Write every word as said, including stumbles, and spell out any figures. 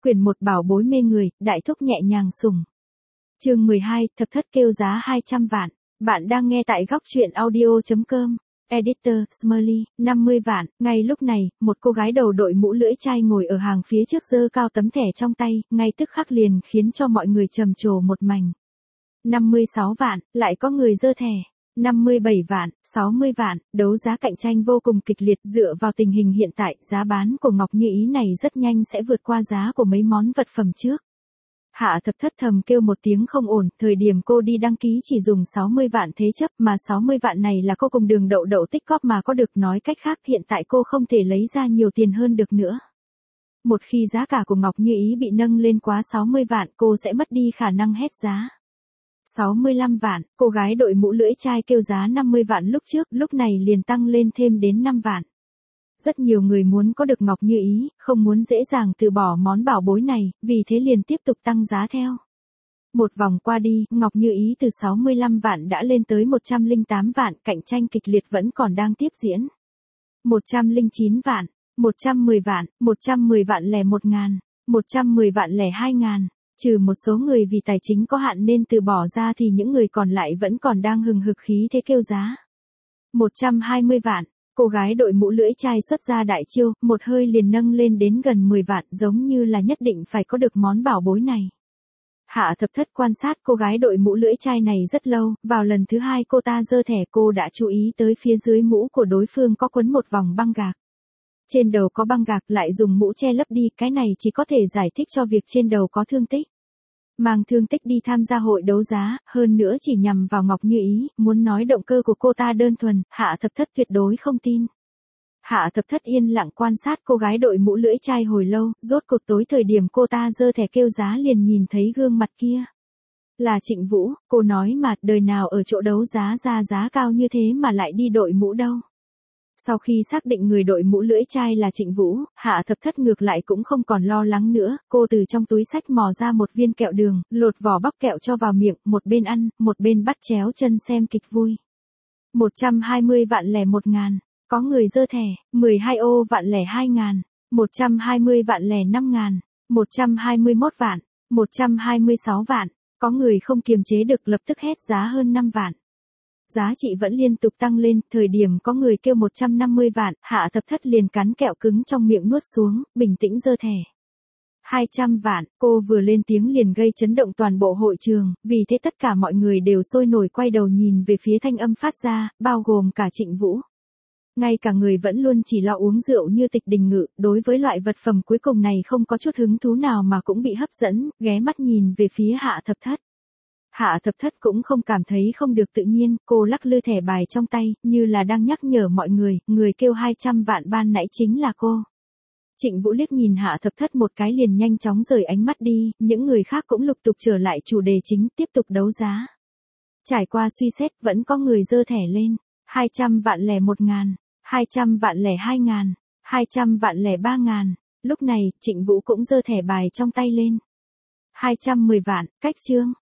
Quyển một bảo bối mê người, đại thúc nhẹ nhàng sủng. Chương mười hai, thập thất kêu giá hai trăm vạn. Bạn đang nghe tại góc truyện audio chấm com. Editor, Smiley, năm mươi vạn. Ngay lúc này, một cô gái đầu đội mũ lưỡi chai ngồi ở hàng phía trước giơ cao tấm thẻ trong tay, ngay tức khắc liền khiến cho mọi người trầm trồ một mảnh. năm mươi sáu vạn, lại có người giơ thẻ. năm mươi bảy vạn, sáu mươi vạn, đấu giá cạnh tranh vô cùng kịch liệt. Dựa vào tình hình hiện tại, giá bán của Ngọc Như Ý này rất nhanh sẽ vượt qua giá của mấy món vật phẩm trước. Hạ thập thất thầm kêu một tiếng không ổn, thời điểm cô đi đăng ký chỉ dùng sáu mươi vạn thế chấp, mà sáu mươi vạn này là cô cùng Đường Đậu Đậu tích góp mà có được, nói cách khác hiện tại cô không thể lấy ra nhiều tiền hơn được nữa. Một khi giá cả của Ngọc Như Ý bị nâng lên quá sáu mươi vạn, cô sẽ mất đi khả năng hét giá. sáu mươi lăm vạn, cô gái đội mũ lưỡi chai kêu giá năm mươi vạn lúc trước, lúc này liền tăng lên thêm đến năm vạn. Rất nhiều người muốn có được Ngọc Như Ý, không muốn dễ dàng từ bỏ món bảo bối này, vì thế liền tiếp tục tăng giá theo. Một vòng qua đi, Ngọc Như Ý từ sáu mươi lăm vạn đã lên tới một trăm lẻ tám vạn, cạnh tranh kịch liệt vẫn còn đang tiếp diễn. một trăm lẻ chín vạn, một trăm mười vạn, một trăm mười vạn lẻ một ngàn, một trăm mười vạn lẻ hai ngàn. Trừ một số người vì tài chính có hạn nên từ bỏ ra thì những người còn lại vẫn còn đang hừng hực khí thế kêu giá. một trăm hai mươi vạn, cô gái đội mũ lưỡi chai xuất ra đại chiêu, một hơi liền nâng lên đến gần mười vạn, giống như là nhất định phải có được món bảo bối này. Hạ thập thất quan sát cô gái đội mũ lưỡi chai này rất lâu, vào lần thứ hai cô ta giơ thẻ cô đã chú ý tới phía dưới mũ của đối phương có quấn một vòng băng gạc. Trên đầu có băng gạc lại dùng mũ che lấp đi, cái này chỉ có thể giải thích cho việc trên đầu có thương tích. Mang thương tích đi tham gia hội đấu giá, hơn nữa chỉ nhằm vào Ngọc Như Ý, muốn nói động cơ của cô ta đơn thuần, Hạ thập thất tuyệt đối không tin. Hạ thập thất yên lặng quan sát cô gái đội mũ lưỡi chai hồi lâu, rốt cuộc tối thời điểm cô ta giơ thẻ kêu giá liền nhìn thấy gương mặt kia. Là Trịnh Vũ, cô nói mà, đời nào ở chỗ đấu giá ra giá cao như thế mà lại đi đội mũ đâu. Sau khi xác định người đội mũ lưỡi chai là Trịnh Vũ, Hạ thập thất ngược lại cũng không còn lo lắng nữa, cô từ trong túi xách mò ra một viên kẹo đường, lột vỏ bóc kẹo cho vào miệng, một bên ăn, một bên bắt chéo chân xem kịch vui. một trăm hai mươi vạn lẻ một ngàn, có người giơ thẻ, mười hai ô vạn lẻ hai ngàn, một trăm hai mươi vạn lẻ năm ngàn, một trăm hai mươi mốt vạn, một trăm hai mươi sáu vạn, có người không kiềm chế được lập tức hét giá hơn năm vạn. Giá trị vẫn liên tục tăng lên, thời điểm có người kêu một trăm năm mươi vạn, Hạ thập thất liền cắn kẹo cứng trong miệng nuốt xuống, bình tĩnh giơ thẻ. hai trăm vạn, cô vừa lên tiếng liền gây chấn động toàn bộ hội trường, vì thế tất cả mọi người đều sôi nổi quay đầu nhìn về phía thanh âm phát ra, bao gồm cả Trịnh Vũ. Ngay cả người vẫn luôn chỉ lo uống rượu như Tịch Đình Ngự, đối với loại vật phẩm cuối cùng này không có chút hứng thú nào mà cũng bị hấp dẫn, ghé mắt nhìn về phía Hạ thập thất. Hạ thập thất cũng không cảm thấy không được tự nhiên, cô lắc lư thẻ bài trong tay, như là đang nhắc nhở mọi người, người kêu hai trăm vạn ban nãy chính là cô. Trịnh Vũ liếc nhìn Hạ thập thất một cái liền nhanh chóng rời ánh mắt đi, những người khác cũng lục tục trở lại chủ đề chính, tiếp tục đấu giá. Trải qua suy xét, vẫn có người giơ thẻ lên, hai trăm vạn lẻ một ngàn, hai trăm vạn lẻ hai ngàn, hai trăm vạn lẻ ba ngàn, lúc này, Trịnh Vũ cũng giơ thẻ bài trong tay lên. hai trăm mười vạn, cách chương.